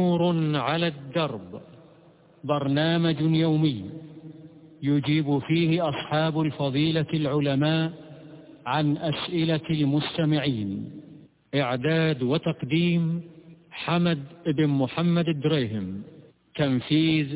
نور على الدرب، برنامج يومي يجيب فيه أصحاب الفضيلة العلماء عن أسئلة المستمعين. إعداد وتقديم حمد بن محمد الدريهم. تنفيذ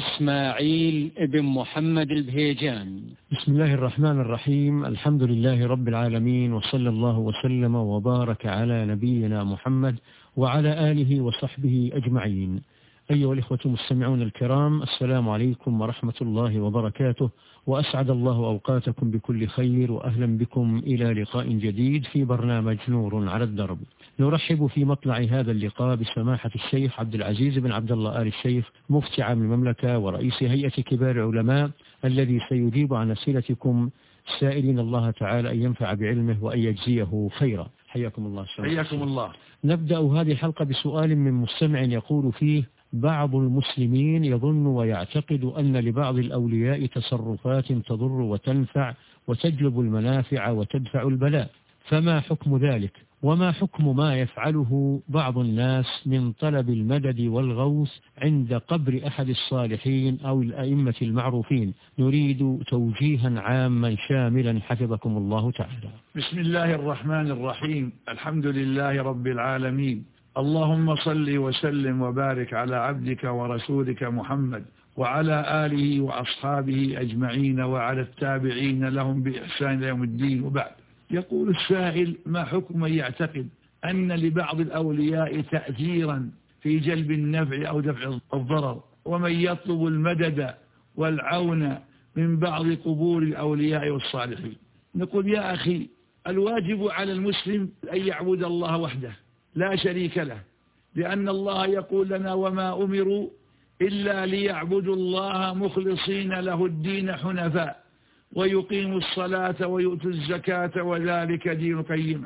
إسماعيل بن محمد البهيجان. بسم الله الرحمن الرحيم. الحمد لله رب العالمين، وصلى الله وسلم وبارك على نبينا محمد وعلى آله وصحبه أجمعين. أيها الإخوة المستمعون الكرام، السلام عليكم ورحمة الله وبركاته، وأسعد الله أوقاتكم بكل خير، وأهلا بكم إلى لقاء جديد في برنامج نور على الدرب. نرحب في مطلع هذا اللقاء بسماحة الشيخ عبد العزيز بن عبد الله آل الشيخ، مفتي عام المملكة ورئيس هيئة كبار العلماء، الذي سيجيب عن أسئلتكم سائلين الله تعالى أن ينفع بعلمه وأن يجزيه خيرا. حياكم الله. حياكم الله. نبدأ هذه الحلقة بسؤال من مستمع يقول فيه: بعض المسلمين يظن ويعتقد أن لبعض الأولياء تصرفات تضر وتنفع وتجلب المنافع وتدفع البلاء، فما حكم ذلك؟ وما حكم ما يفعله بعض الناس من طلب المدد والغوث عند قبر أحد الصالحين أو الأئمة المعروفين؟ نريد توجيها عاما شاملا حفظكم الله تعالى. بسم الله الرحمن الرحيم. الحمد لله رب العالمين، اللهم صل وسلم وبارك على عبدك ورسولك محمد وعلى آله وأصحابه أجمعين وعلى التابعين لهم بإحسان إلى يوم الدين، وبعد. يقول السائل: ما حكم من يعتقد أن لبعض الأولياء تأثيرا في جلب النفع أو دفع الضرر، ومن يطلب المدد والعون من بعض قبور الأولياء والصالحين؟ نقول: يا أخي، الواجب على المسلم أن يعبد الله وحده لا شريك له، لأن الله يقول لنا: وما أمروا إلا ليعبدوا الله مخلصين له الدين حنفاء ويقيموا الصلاة ويؤتوا الزكاة وذلك دين القيمة.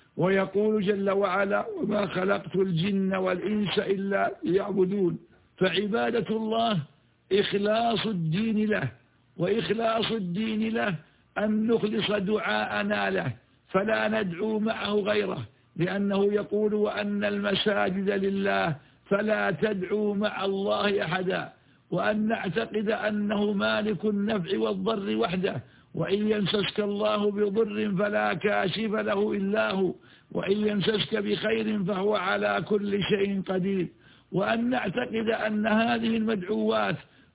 ويقول جل وعلا: وما خلقت الجن والإنس إلا ليعبدون. فعبادة الله إخلاص الدين له، وإخلاص الدين له أن نخلص دعاءنا له فلا ندعو معه غيره، لأنه يقول: وأن المساجد لله فلا تدعوا مع الله أحدا. وأن نعتقد أنه مالك النفع والضر وحده، وإن يمسسك الله بضر فلا كاشف له إلا هو، وإن يمسسك بخير فهو على كل شيء قدير. وأن نعتقد أن هذه المدعوات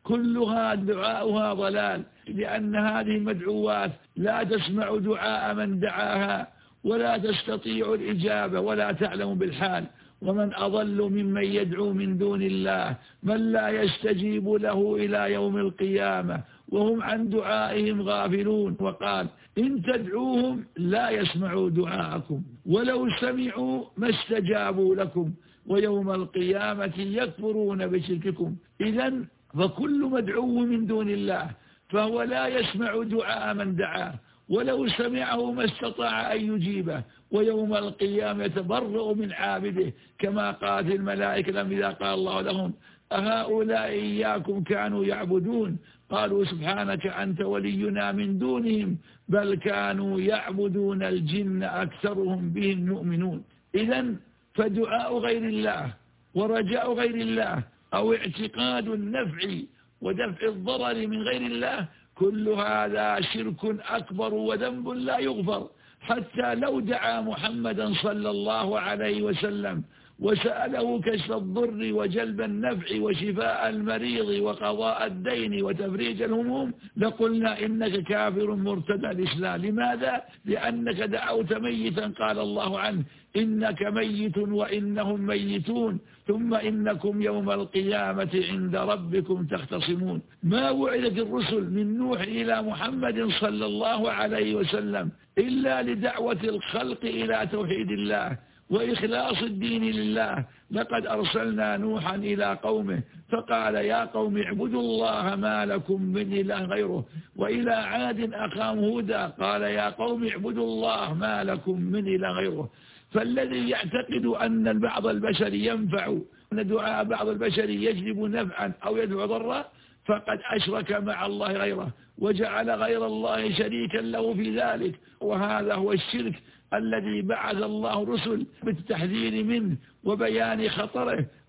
كلها دعاؤها ضلال، لأن هذه المدعوات لا تسمع دعاء من دعاها ولا تستطيع الإجابة ولا تعلم بالحال. ومن أضل ممن يدعو من دون الله من لا يستجيب له إلى يوم القيامة وهم عن دعائهم غافلون. وقال: إن تدعوهم لا يسمعوا دعاءكم ولو سمعوا ما استجابوا لكم ويوم القيامة يكفرون بشرككم. إذن فكل مدعو من دون الله فهو لا يسمع دعاء من دعاه، ولو سمعه ما استطاع أن يجيبه، ويوم القيامة يتبرأ من عابده، كما قالت الملائكة لما إذا قال الله لهم: أهؤلاء إياكم كانوا يعبدون؟ قالوا: سبحانك أنت ولينا من دونهم بل كانوا يعبدون الجن أكثرهم بهم يؤمنون. إذن فدعاء غير الله ورجاء غير الله أو اعتقاد النفع ودفع الضرر من غير الله، كل هذا شرك أكبر وذنب لا يغفر. حتى لو دعا محمدا صلى الله عليه وسلم وسأله كشف الضر وجلب النفع وشفاء المريض وقضاء الدين وتفريج الهموم لقلنا: إنك كافر مرتد الإسلام. لماذا؟ لأنك دعوت ميتا قال الله عنه: إنك ميت وإنهم ميتون ثم إنكم يوم القيامة عند ربكم تختصمون. ما وعدت الرسل من نوح إلى محمد صلى الله عليه وسلم إلا لدعوة الخلق إلى توحيد الله وإخلاص الدين لله. لقد أرسلنا نوحا إلى قومه فقال: يا قوم اعبدوا الله ما لكم من إله غيره. وإلى عاد أخاهم هودا قال: يا قوم اعبدوا الله ما لكم من إله غيره. فالذي يعتقد أن بعض البشر ينفع، أن دعاء بعض البشر يجلب نفعا أو يدفع ضرا، فقد أشرك مع الله غيره وجعل غير الله شريكا له في ذلك، وهذا هو الشرك الذي بعث الله رسل بالتحذير منه وبيان خطره.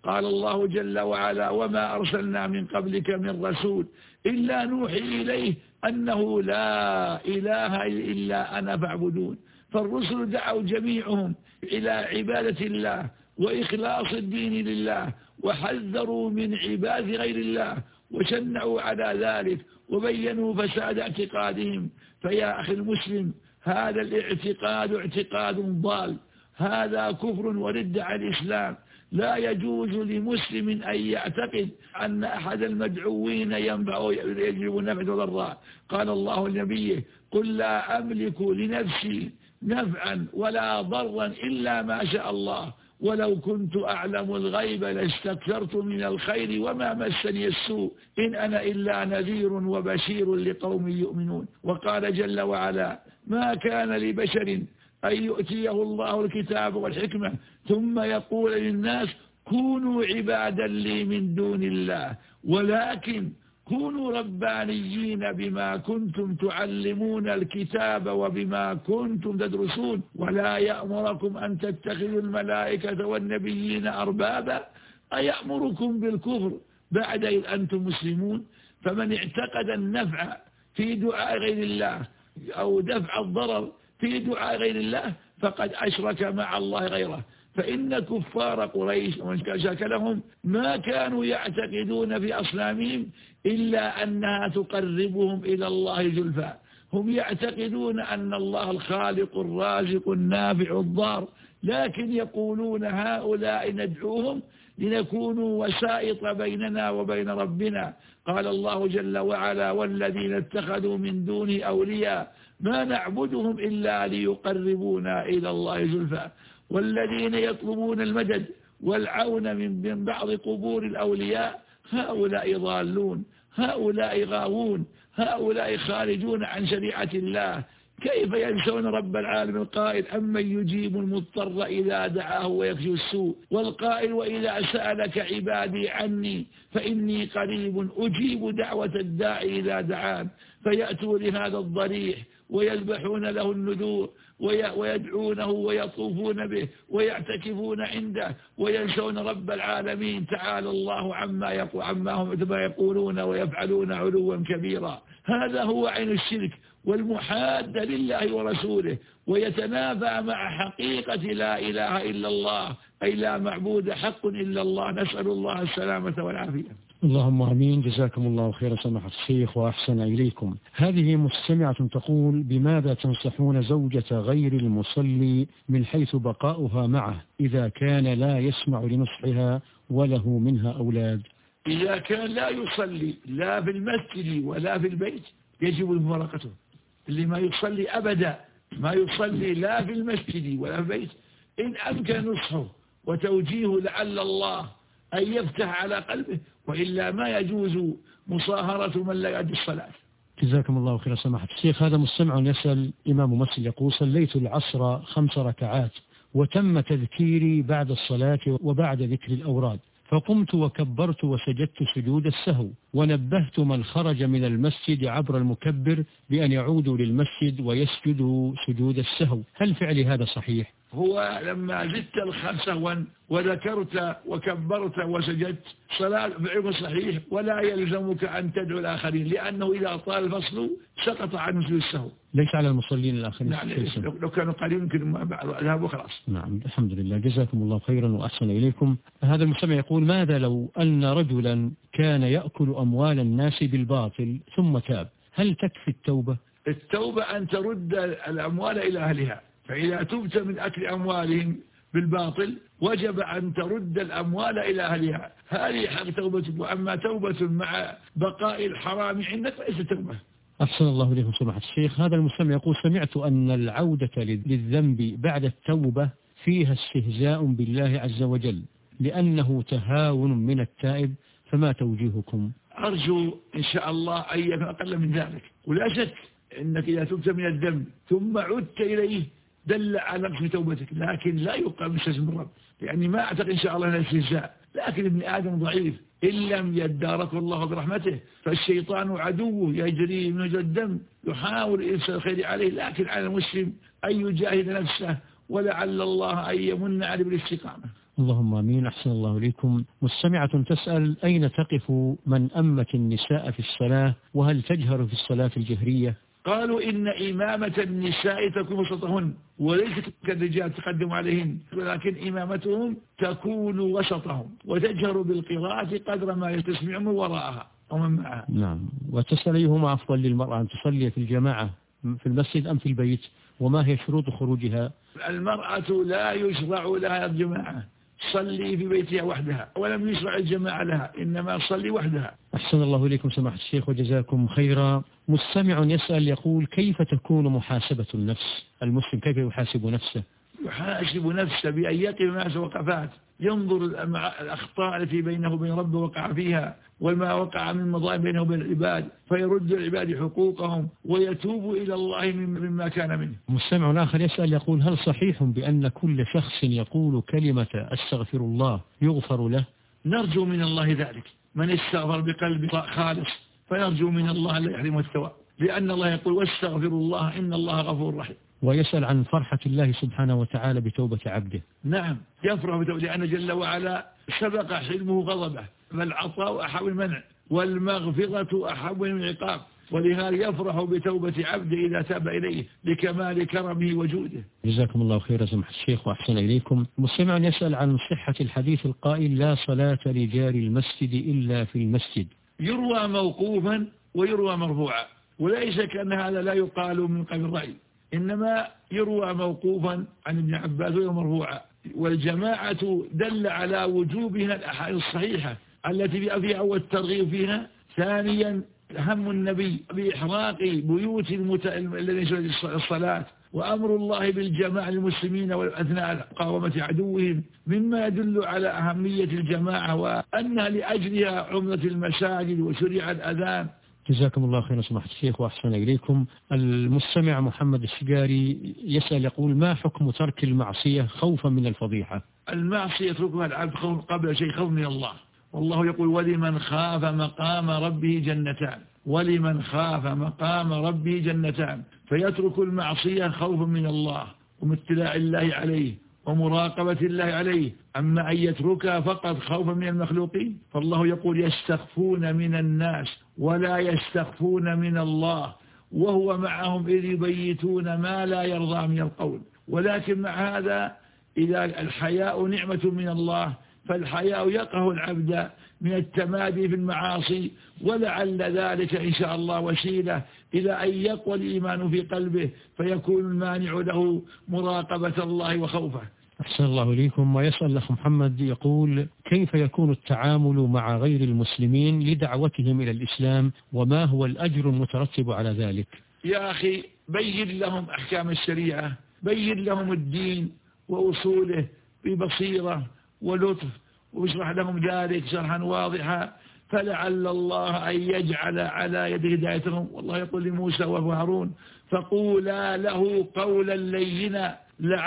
قال الله جل وعلا وما أرسلنا من قبلك من رسول إلا نوحي إليه أنه لا إله إلا أنا فاعبدون. فالرسل دعوا جميعهم إلى عبادة الله وإخلاص الدين لله، وحذروا من عباد غير الله وشنعوا على ذلك وبينوا فساد اعتقادهم. فيا أخي المسلم، هذا الاعتقاد اعتقاد ضال، هذا كفر ورد عن الإسلام. لا يجوز لمسلم أن يعتقد أن أحد المدعوين ينفع يجلب نفع وضراء. قال الله لنبيه قل لا أملك لنفسي نفعا ولا ضرا إلا ما شاء الله ولو كنت أعلم الغيب لاستكثرت من الخير وما مسني السوء إن أنا إلا نذير وبشير لقوم يؤمنون. وقال جل وعلا ما كان لبشر أن يؤتيه الله الكتاب والحكمة ثم يقول للناس كونوا عبادا لي من دون الله ولكن كونوا ربانيين بما كنتم تعلمون الكتاب وبما كنتم تدرسون ولا يأمركم أن تتخذوا الملائكة والنبيين أربابا أيأمركم بالكفر بعد إذ أنتم مسلمون. فمن اعتقد النفع في دعاء غير الله أو دفع الضرر في دعاء غير الله فقد أشرك مع الله غيره. فإن كفار قريش ومن شاكلهم ما كانوا يعتقدون في أصنامهم إلا أنها تقربهم إلى الله زلفى. هم يعتقدون أن الله الخالق الرازق النافع الضار، لكن يقولون هؤلاء ندعوهم لنكونوا وسائط بيننا وبين ربنا. قال الله جل وعلا والذين اتخذوا من دونه أولياء ما نعبدهم إلا ليقربونا إلى الله زلفى. والذين يطلبون المدد والعون من بعض قبور الأولياء هؤلاء ضالون، هؤلاء غاوون، هؤلاء خارجون عن شريعة الله. كيف ينسون رب العالمين القائل أمن يجيب المضطر إذا دعاه ويكشف السوء، والقائل وإذا سألك عبادي عني فإني قريب أجيب دعوة الداعي إذا دعان. فيأتوا لهذا الضريح ويذبحون له النذور ويدعونه ويطوفون به ويعتكفون عنده وينسون رب العالمين تعالى الله عما هم يقولون ويفعلون علوا كبيرا. هذا هو عين الشرك والمحاد لله ورسوله، ويتنافى مع حقيقة لا إله إلا الله، أي لا معبود حق إلا الله. نسأل الله السلامة والعافية. اللهم امين. جزاكم الله خيرا سماحة الشيخ وأحسن إليكم. هذه مستمعة تقول بماذا تنصحون زوجة غير المصلي من حيث بقاؤها معه إذا كان لا يسمع لنصحها وله منها أولاد؟ إذا كان لا يصلي لا في المسجد ولا في البيت يجب مفارقته. اللي ما يصلي أبدا، ما يصلي لا في المسجد ولا في البيت، إن أمكن نصحه وتوجيهه لعل الله أن يفتح على قلبه، وإلا ما يجوز مصاهرة من لا يؤدي الصلاة. جزاكم الله خيرا سماحة الشيخ. هذا مستمع يسأل إمام مسجد يقول صليت العصر 5 ركعات وتم تذكيري بعد الصلاة وبعد ذكر الأوراد، فقمت وكبرت وسجدت سجود السهو، ونبهت من خرج من المسجد عبر المكبر بأن يعودوا للمسجد ويسجدوا سجود السهو، هل فعلي هذا صحيح؟ هو لما زدت الخمسة وذكرت وكبرت وسجدت صلاة فعلك صحيح، ولا يلزمك أن تدعو الآخرين، لأنه إذا طال الفصل سقط عنه سجود السهو. ليس على المصلين الآخرين. نعم، لو كانوا قليل يمكن ذهبوا خلاص. نعم، الحمد لله. جزاكم الله خيرا وأحسن إليكم. هذا المستمع يقول ماذا لو أن رجلا كان يأكل أموال الناس بالباطل ثم تاب، هل تكفي التوبة؟ التوبة أن ترد الأموال إلى أهلها، فإذا تبت من أكل أموالهم بالباطل وجب أن ترد الأموال إلى أهلها، هذه حق توبتك. وأما توبة مع بقاء الحرام عندك فليس توبة. أحسن الله إليكم سماحة الشيخ. هذا المستمع يقول سمعت أن العودة للذنب بعد التوبة فيها استهزاء بالله عز وجل لأنه تهاون من التائب، فما توجيهكم؟ أرجو إن شاء الله أن يكون أقل من ذلك، ولا شك أنك إذا تبت من الذنب ثم عدت إليه دل على نقص توبتك، لكن لا يقال من استهزاء بالرب، يعني ما أعتقد إن شاء الله أنه استهزاء، لكن ابن آدم ضعيف، إن لم يداركه الله برحمته فالشيطان عدوه يجري من وجه الدم يحاول إرسال الخير عليه، لكن على المسلم أن يجاهد نفسه ولعل الله أن يمن عليه بالاستقامة. اللهم آمين. أحسن الله إليكم. مستمعة تسأل: أين تقف من أمت النساء في الصلاة، وهل تجهر في الصلاة الجهرية؟ قالوا إن إمامة النساء تكون وسطهن، وليست كالرجال تقدم عليهن، ولكن إمامتهم تكون وسطهم، وتجهر بالقراءة قدر ما يستسمع من وراءها ومن معها. نعم. وتسأل: أيهما أفضل للمرأة، أن تصلي في الجماعة في المسجد أم في البيت، وما هي شروط خروجها؟ المرأة لا يشرع لها الجماعة، صلي في بيتها وحدها، ولم يشرع الجماعة لها، إنما صلي وحدها. أحسن الله إليكم سماحة الشيخ وجزاكم خيرا. مستمع يسأل يقول: كيف تكون محاسبة النفس؟ المسلم كيف يحاسب نفسه؟ يحاسب نفسه بأن يقف مع وقفات، ينظر الأخطاء التي بينه وبين ربه وقع فيها، وما وقع من مظالم بينه وبين العباد، فيرد العباد حقوقهم ويتوب إلى الله مما كان منه. مستمع آخر يسأل يقول: هل صحيح بأن كل شخص يقول كلمة أستغفر الله يغفر له؟ نرجو من الله ذلك، من استغفر بقلب خالص فيرجو من الله لا يحرمه الثواب، لأن الله يقول: واستغفر الله إن الله غفور رحيم. ويسأل عن فرحة الله سبحانه وتعالى بتوبة عبده. نعم، يفرح بتوبة، لأن جل وعلا سبق حلمه غضبه، فالعطاء أحب المنع، والمغفرة أحب من العقاب، ولهذا يفرح بتوبة عبده إذا تاب إليه لكمال كرمه وجوده. جزاكم الله خيرا سماحة الشيخ وأحسن إليكم. مستمع يسأل عن صحة الحديث القائل: لا صلاة لجار المسجد إلا في المسجد. يروى موقوفا ويروى مرفوعا، وليس كأن هذا لا يقال من قبل الرأي، إنما يروى موقوفا عن ابن عباس ومرفوعا. والجماعة دل على وجوبها الأحاديث الصحيحة التي فيها أول الترغيب فيها. ثانيا هم النبي بإحراق بيوت الذين يشهدون الصلاة، وأمر الله بالجماعة للمسلمين وأثناء مقاومة عدوهم، مما يدل على أهمية الجماعة وأنها لأجلها عمرة المساجد وشريعة الأذان. جزاكم الله خيرا سماحة الشيخ وأحسن إليكم. المستمع محمد السجاري يسأل يقول: ما حكم ترك المعصية خوفا من الفضيحة؟ المعصية يتركها العبد قبل شيء خوف من الله، والله يقول: ولمن خاف مقام ربه جنتان، ولمن خاف مقام ربه جنتان. فيترك المعصية خوفا من الله ومتلاع الله عليه ومراقبة الله عليه. أما أن يتركها فقط خوفا من المخلوقين، فالله يقول: يستخفون من الناس ولا يستخفون من الله وهو معهم إذ يبيتون ما لا يرضى من القول. ولكن مع هذا إذا الحياء نعمة من الله، فالحياء يقهر العبد من التمادي في المعاصي، ولعل ذلك إن شاء الله وسيلة إلى أن يقوى الإيمان في قلبه، فيكون المانع له مراقبة الله وخوفه. أحسن الله إليكم. ويسأل الأخ محمد يقول: كيف يكون التعامل مع غير المسلمين لدعوتهم إلى الإسلام، وما هو الأجر المترتب على ذلك؟ يا أخي، بين لهم أحكام الشريعة، بين لهم الدين وأصوله ببصيرة ولطف، واشرح لهم ذلك شرحا واضحا، فلعل الله أن يجعل على يد هدايتهم. والله يقول لموسى وهارون: فقولا له قولا لينا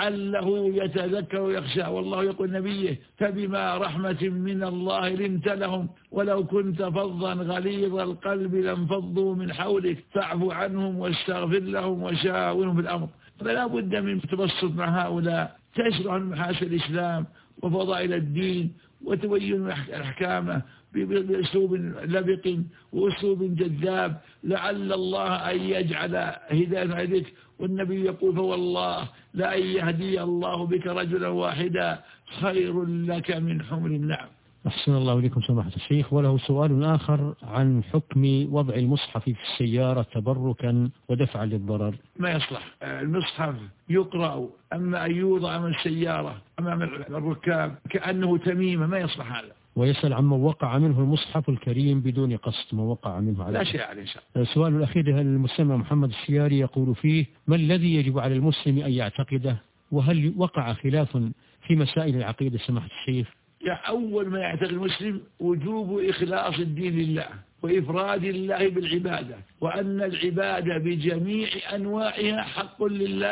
لعله يتذكر ويخشى. والله يقول نبيه: فبما رحمة من الله لنت لهم ولو كنت فظا غليظ القلب لانفضوا من حولك فاعف عنهم واستغفر لهم وشاورهم في الأمر. فلا بد من التبسط مع هؤلاء، تشرح محاسن الإسلام وفضائل الدين وتبين أحكامه بأسلوب لبق وأسلوب جذاب، لعل الله أن يجعل هداية عليك. والنبي يقول: فوالله لأن يهدي الله بك رجلا واحدا خير لك من حمر النعم. أحسن الله إليكم سماحة الشيخ. وله سؤال آخر عن حكم وضع المصحف في السيارة تبركا ودفعا للضرر. ما يصلح المصحف يقرأ، أما أن يوضع من السيارة أمام الركاب كأنه تميمة، ما يصلح هذا. ويسأل عمن وقع منه المصحف الكريم بدون قصد، ما وقع منه على لا شيء عليه. السؤال الأخير المستمع محمد السياري يقول فيه: ما الذي يجب على المسلم أن يعتقده، وهل وقع خلاف في مسائل العقيدة سماحة الشيخ؟ أول ما يعتقد المسلم وجوب إخلاص الدين لله وإفراد الله بالعبادة، وأن العبادة بجميع أنواعها حق لله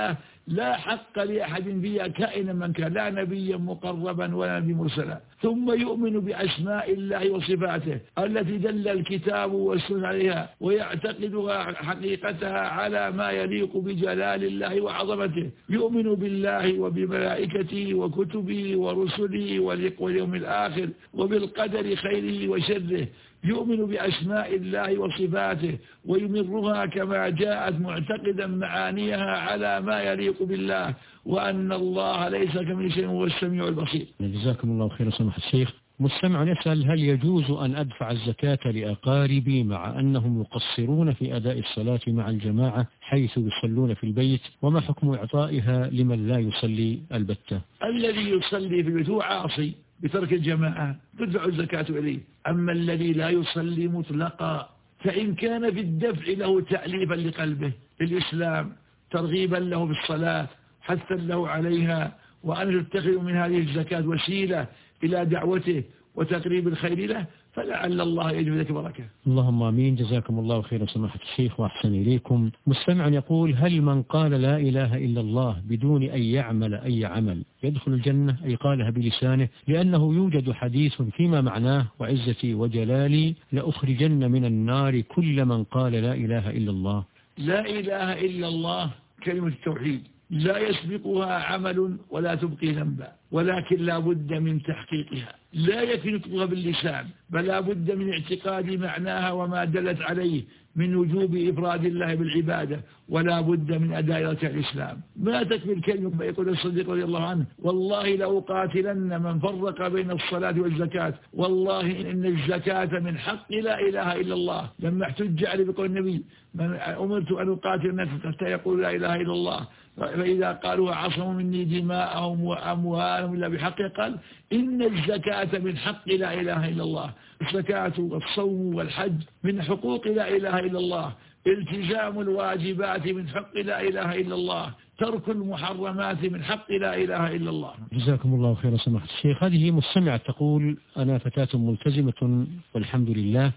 لا حق لأحد فيها كائنا من كان، لا نبيا مقربا ولا نبي مرسلا. ثم يؤمن بأسماء الله وصفاته التي دل الكتاب والسنة عليها، ويعتقدها حقيقتها على ما يليق بجلال الله وعظمته. يؤمن بالله وبملائكته وكتبه ورسله واليوم الآخر وبالقدر خيره وشره. يؤمن بأسماء الله وصفاته ويمرها كما جاءت معتقدا معانيها على ما يليق بالله، وأن الله ليس كمثله شيء وهو السميع البصير. جزاكم الله خيرا سماحة الشيخ. مستمع يسأل: هل يجوز أن أدفع الزكاة لأقاربي مع أنهم يقصرون في أداء الصلاة مع الجماعة حيث يصلون في البيت، وما حكم إعطائها لمن لا يصلي البتة؟ الذي يصلي في البيت هو عاصي بترك الجماعة تدفع الزكاة إليه. أما الذي لا يصلي مطلقا فإن كان في الدفع له تأليفا لقلبه للإسلام، ترغيبا له بالصلاة، حثا له عليها، وأن تتخذ من هذه الزكاة وسيلة إلى دعوته وتقريب الخير له، فلعل الله يجب ذلك بركة. اللهم آمين. جزاكم الله خيرا سماحة الشيخ وأحسن إليكم. مستمع يقول: هل من قال لا إله إلا الله بدون أن يعمل أي عمل يدخل الجنة؟ أي قالها بلسانه، لأنه يوجد حديث فيما معناه: وعزتي وجلالي لأخرجن من النار كل من قال لا إله إلا الله. لا إله إلا الله كلمة التوحيد لا يسبقها عمل ولا تبقي ذنبا، ولكن لا بد من تحقيقها. لا يكفي نطقها باللسان، بل لا بد من اعتقاد معناها وما دلت عليه من وجوب إفراد الله بالعبادة، ولا بد من أداء ركعة الإسلام. ما تكفي الكلمة. يقول الصديق رضي الله عنه: والله لأقاتلن من فرق بين الصلاة والزكاة، والله إن الزكاة من حق لا إله إلا الله. لما احتج عليه بقول النبي: أمرت أن أقاتل الناس حتى يقول لا إله إلا الله، فإذا قالوا عصموا مني دماءهم وأموالهم إلا بحقه، قال: إن الزكاة من حق لا إله إلا الله. الزكاة والصوم والحج من حقوق لا إله إلا الله، التزام الواجبات من حق لا إله إلا الله، ترك المحرمات من حق لا إله إلا الله. جزاكم الله خيرا سماحة الشيخ. هذه مستمعة تقول: أنا فتاة ملتزمة والحمد لله،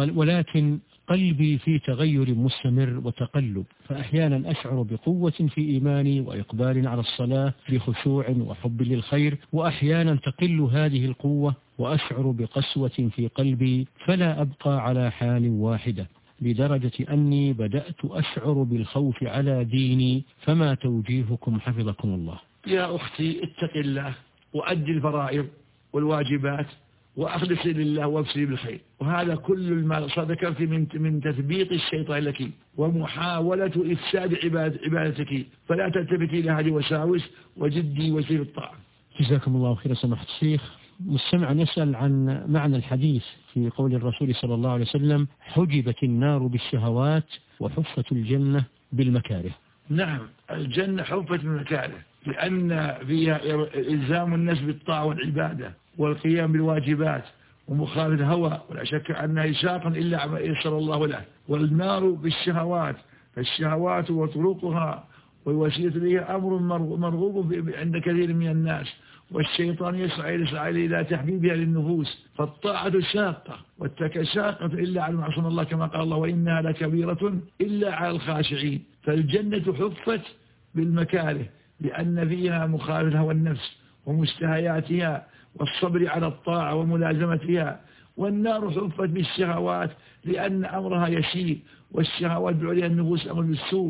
ولكن قلبي في تغير مستمر وتقلب، فأحيانا أشعر بقوة في إيماني وإقبال على الصلاة بخشوع وحب للخير، وأحيانا تقل هذه القوة وأشعر بقسوة في قلبي فلا أبقى على حال واحدة، لدرجة أني بدأت أشعر بالخوف على ديني، فما توجيهكم حفظكم الله؟ يا أختي اتق الله وأدي الفرائض والواجبات وأخلصي لله وابشري بالخير، وهذا كل ما ذكرت من تثبيط الشيطان لك ومحاولة إفساد عبادتك، فلا تلتفتي إلى هذه الوساوس وجدي وسير الطاعة. جزاكم الله خيرا سماحة الشيخ. مستمع يسأل عن معنى الحديث في قول الرسول صلى الله عليه وسلم: حجبت النار بالشهوات وحفت الجنة بالمكاره. نعم، الجنة حفت بالمكاره لأن فيها إلزام الناس بالطاعة والعبادة والقيام بالواجبات ومخالفة الهوى، ولا شك أنها شاق إلا ما يسر الله له. والنار بالشهوات، فالشهوات وطرقها والوسيلة لها أمر مرغوب عند كثير من الناس، والشيطان يسعى إلى تحبيبها للنفوس، فالطاعة شاقة والتكشاقة إلا على معصوم الله، كما قال الله: وإنها لكبيرة إلا على الخاشعين. فالجنة حفت بالمكاره لأن فيها مخالفة هوى النفس ومشتهياتها والصبر على الطاعة وملازمتها. والنار حفت بالشهوات لأن أمرها يسير، والشهوات بعليها النفوس أمر بالسوء،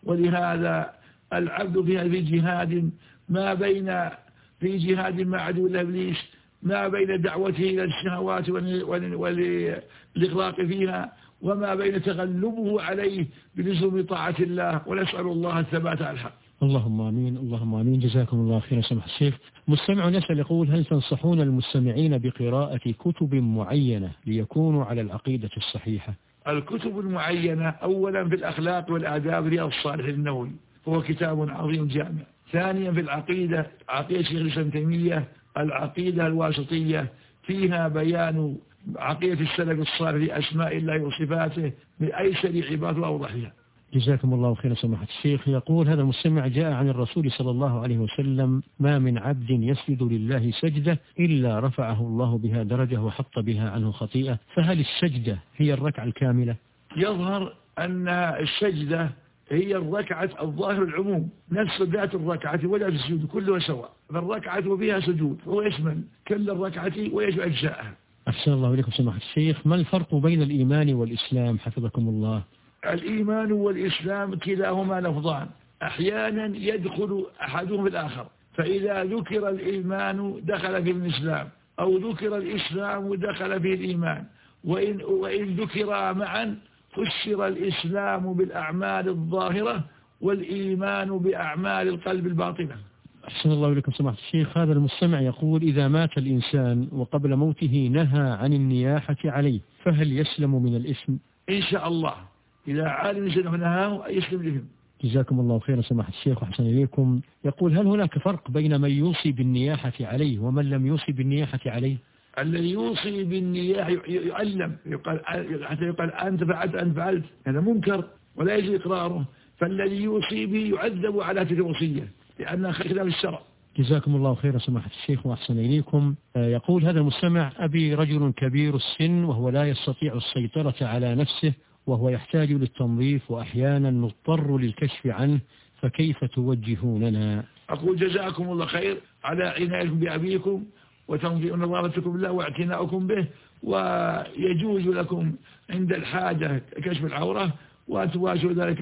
ولهذا العبد في جهاد ما بين في جهاد مع عدو إبليس، ما بين دعوته إلى الشهوات والإغراق فيها، وما بين تغلبه عليه بلزوم طاعة الله، ونسأل الله الثبات على الحق. اللهم آمين. اللهم آمين. جزاكم الله خيرا سماحة الشيخ. مستمع يسأل يقول: هل تنصحون المستمعين بقراءة كتب معينة ليكونوا على العقيدة الصحيحة؟ الكتب المعينة أولا في الأخلاق والآداب رياض الصالحين النووي، هو كتاب عظيم جامع. ثانيا في العقيدة، عقيدة شيخ الإسلام ابن تيمية العقيدة الواسطية، فيها بيان عقيدة السلف الصالح في أسماء الله وصفاته بأيسر عباد وأوضحها. جزاكم الله خيرا سماحة الشيخ. يقول هذا المستمع: جاء عن الرسول صلى الله عليه وسلم: ما من عبد يسجد لله سجدة إلا رفعه الله بها درجة وحط بها عنه خطيئة، فهل السجدة هي الركعة الكاملة؟ يظهر أن السجدة هي الركعة الظاهر العموم، نفس ذات الركعة ولا السجود كلها سواء، فالركعة وبها سجود هو يشمل كل الركعة ويجب أجزاءها. أحسن الله إليكم سماحة الشيخ. ما الفرق بين الإيمان والإسلام حفظكم الله؟ الإيمان والإسلام كلاهما لفظان، أحيانا يدخل أحدهم في الآخر، فإذا ذكر الإيمان دخل في الإسلام، أو ذكر الإسلام دخل في الإيمان، وإن ذكرا معا فسر الإسلام بالأعمال الظاهرة والإيمان بأعمال القلب الباطنة. أحسن الله إليكم سماحة الشيخ. هذا المستمع يقول: إذا مات الإنسان وقبل موته نهى عن النياحة عليه فهل يسلم من الإثم؟ إن شاء الله، إذا عالم إنسان نهاه يسلم لهم. جزاكم الله خيرا سماحة الشيخ وأحسن إليكم. يقول: هل هناك فرق بين من يوصي بالنياحة عليه ومن لم يوصي بالنياحة عليه؟ الذي يوصي بالنياحة يعلم، حتى يقال أنت فعلت، هذا منكر ولا يجوز إقراره، فالذي يوصي به يعذب على تلك الوصية لأنها خلاف الشرع. جزاكم الله خيرا سماحة الشيخ وأحسن إليكم. يقول هذا المستمع: أبي رجل كبير السن وهو لا يستطيع السيطرة على نفسه وهو يحتاج للتنظيف وأحيانا نضطر للكشف عنه، فكيف توجهوننا؟ أقول جزاكم الله خير على عنايتكم بأبيكم وتنظيف نظافتكم له واعتناؤكم به، ويجوز لكم عند الحاجة كشف العورة وتواسوا ذلك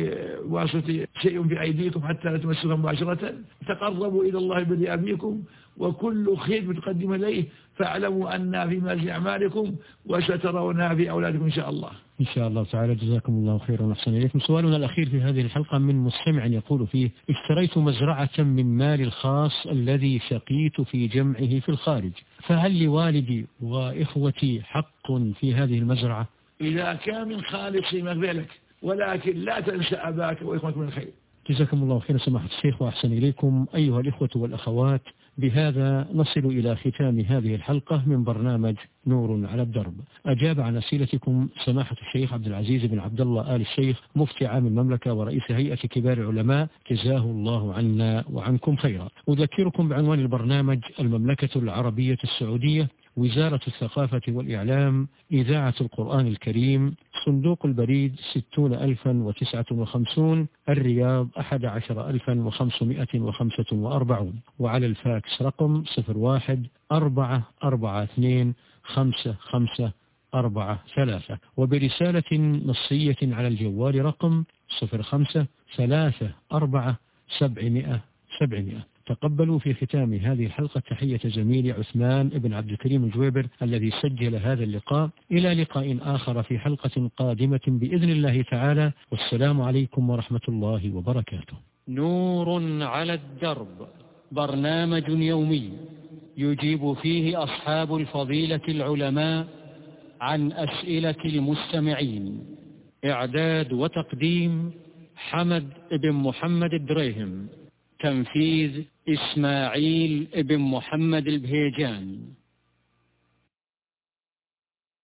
بواسطة شيء في أيديكم حتى لا تمسوها مباشرة. تقربوا إلى الله بأبيكم، وكل خير تقدم إليه فاعلموا أن في منزل أعمالكم وسترونها في أولادكم إن شاء الله. إن شاء الله تعالى. جزاكم الله خيرا وأحسن إليكم. سؤالنا الأخير في هذه الحلقة من مستمع يقول فيه: اشتريت مزرعة من مالي الخاص الذي شقيت في جمعه في الخارج، فهل لوالدي وإخوتي حق في هذه المزرعة؟ إذا كان من خالص مقبلك، ولكن لا تنسى أباك وإخوتك من الخير. جزاكم الله خيرا سماحة الشيخ وأحسن إليكم. أيها الإخوة والأخوات، بهذا نصل إلى ختام هذه الحلقة من برنامج نور على الدرب. أجاب عن أسئلتكم سماحة الشيخ عبد العزيز بن عبد الله آل الشيخ مفتي عام المملكة ورئيس هيئة كبار العلماء، جزاه الله عنا وعنكم خيرا. أذكركم بعنوان البرنامج: المملكة العربية السعودية، وزارة الثقافة والإعلام، إذاعة القرآن الكريم، صندوق البريد 60,059، الرياض 11,545، وعلى الفاكس رقم 01-442-5543، وبرسالة نصية على الجوال رقم 05-34-700-700. تقبلوا في ختام هذه الحلقة تحية زميلي عثمان بن عبد الكريم الجويبر الذي سجل هذا اللقاء. إلى لقاء آخر في حلقة قادمة بإذن الله تعالى، والسلام عليكم ورحمة الله وبركاته. نور على الدرب، برنامج يومي يجيب فيه أصحاب الفضيلة العلماء عن أسئلة المستمعين. إعداد وتقديم حمد بن محمد الدريهم، تنفيذ إسماعيل بن محمد البهيجان.